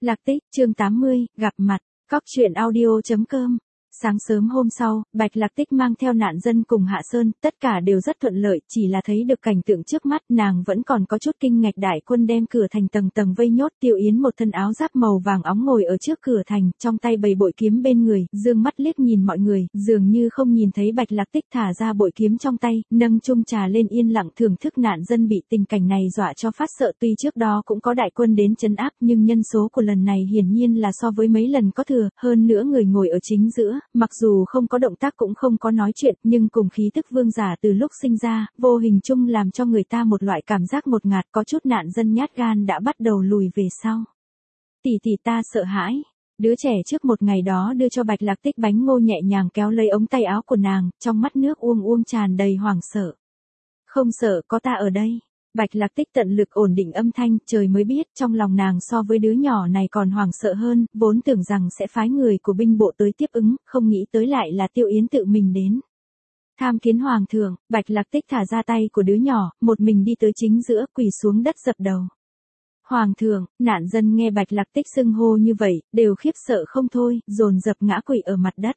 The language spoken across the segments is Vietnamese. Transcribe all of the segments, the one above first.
Lạc Tích, chương 80, gặp mặt, Cóc truyện audio.com. Sáng sớm hôm sau, Bạch Lạc Tích mang theo nạn dân cùng Hạ Sơn, tất cả đều rất thuận lợi, chỉ là thấy được cảnh tượng trước mắt, nàng vẫn còn có chút kinh ngạc. Đại quân đem cửa thành tầng tầng vây nhốt. Tiêu Yến một thân áo giáp màu vàng óng ngồi ở trước cửa thành, trong tay bầy bội kiếm bên người, dương mắt liếc nhìn mọi người, dường như không nhìn thấy Bạch Lạc Tích thả ra bội kiếm trong tay, nâng chung trà lên yên lặng thưởng thức. Nạn dân bị tình cảnh này dọa cho phát sợ. Tuy trước đó cũng có đại quân đến trấn áp, nhưng nhân số của lần này hiển nhiên là so với mấy lần có thừa, hơn nữa người ngồi ở chính giữa, mặc dù không có động tác cũng không có nói chuyện, nhưng cùng khí tức vương giả từ lúc sinh ra, vô hình chung làm cho người ta một loại cảm giác ngột ngạt. Có chút nạn dân nhát gan đã bắt đầu lùi về sau. Tỷ tỷ ta sợ hãi. Đứa trẻ trước một ngày đó đưa cho Bạch Lạc Tích bánh ngô nhẹ nhàng kéo lấy ống tay áo của nàng, trong mắt nước uông tràn đầy hoảng sợ. Không sợ, có ta ở đây. Bạch Lạc Tích tận lực ổn định âm thanh, trời mới biết, trong lòng nàng so với đứa nhỏ này còn hoảng sợ hơn, vốn tưởng rằng sẽ phái người của binh bộ tới tiếp ứng, không nghĩ tới lại là Tiêu Yến tự mình đến. Tham kiến hoàng thượng. Bạch Lạc Tích thả ra tay của đứa nhỏ, một mình đi tới chính giữa, quỳ xuống đất dập đầu. Hoàng thượng. Nạn dân nghe Bạch Lạc Tích xưng hô như vậy, đều khiếp sợ không thôi, dồn dập ngã quỵ ở mặt đất.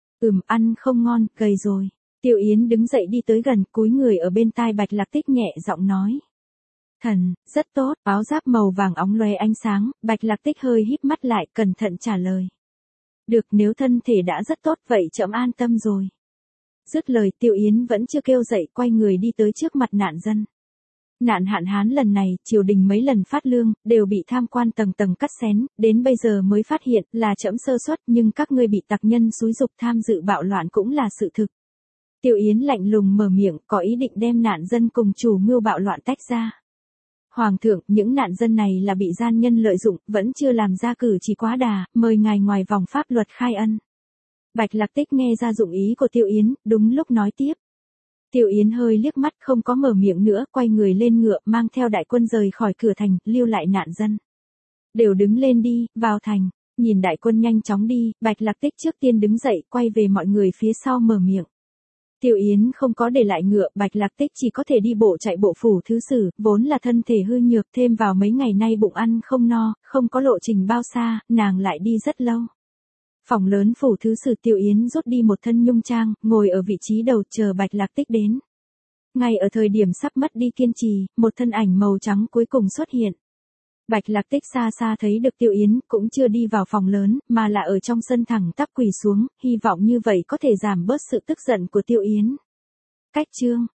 Ăn không ngon, gầy rồi. Tiêu Yến đứng dậy đi tới gần, cúi người ở bên tai Bạch Lạc Tích nhẹ giọng nói. Thần, rất tốt. Áo giáp màu vàng óng loe ánh sáng. Bạch Lạc Tích hơi híp mắt lại, cẩn thận trả lời. Được, nếu thân thể đã rất tốt, vậy trẫm an tâm rồi. Dứt lời, Tiêu Yến vẫn chưa kêu dậy, quay người đi tới trước mặt nạn dân. Nạn hạn hán lần này, triều đình mấy lần phát lương, đều bị tham quan tầng tầng cắt xén, đến bây giờ mới phát hiện là trẫm sơ suất, nhưng các ngươi bị tặc nhân xúi giục tham dự bạo loạn cũng là sự thực. Tiêu Yến lạnh lùng mở miệng, có ý định đem nạn dân cùng chủ mưu bạo loạn tách ra. Hoàng thượng, những nạn dân này là bị gian nhân lợi dụng, vẫn chưa làm ra cử chỉ quá đà, mời ngài ngoài vòng pháp luật khai ân. Bạch Lạc Tích nghe ra dụng ý của Tiêu Yến, đúng lúc nói tiếp. Tiêu Yến hơi liếc mắt không có mở miệng nữa, quay người lên ngựa, mang theo đại quân rời khỏi cửa thành, lưu lại nạn dân. Đều đứng lên đi, vào thành. Nhìn đại quân nhanh chóng đi, Bạch Lạc Tích trước tiên đứng dậy, quay về mọi người phía sau mở miệng. Tiêu Yến không có để lại ngựa, Bạch Lạc Tích chỉ có thể đi bộ chạy bộ phủ thứ sử, vốn là thân thể hư nhược, thêm vào mấy ngày nay bụng ăn không no, không có lộ trình bao xa, nàng lại đi rất lâu. Phòng lớn phủ thứ sử. Tiêu Yến rút đi một thân nhung trang, ngồi ở vị trí đầu chờ Bạch Lạc Tích đến. Ngay ở thời điểm sắp mất đi kiên trì, một thân ảnh màu trắng cuối cùng xuất hiện. Bạch Lạc Tích xa xa thấy được Tiêu Yến, cũng chưa đi vào phòng lớn, mà là ở trong sân thẳng tắp quỳ xuống, hy vọng như vậy có thể giảm bớt sự tức giận của Tiêu Yến. Cách chương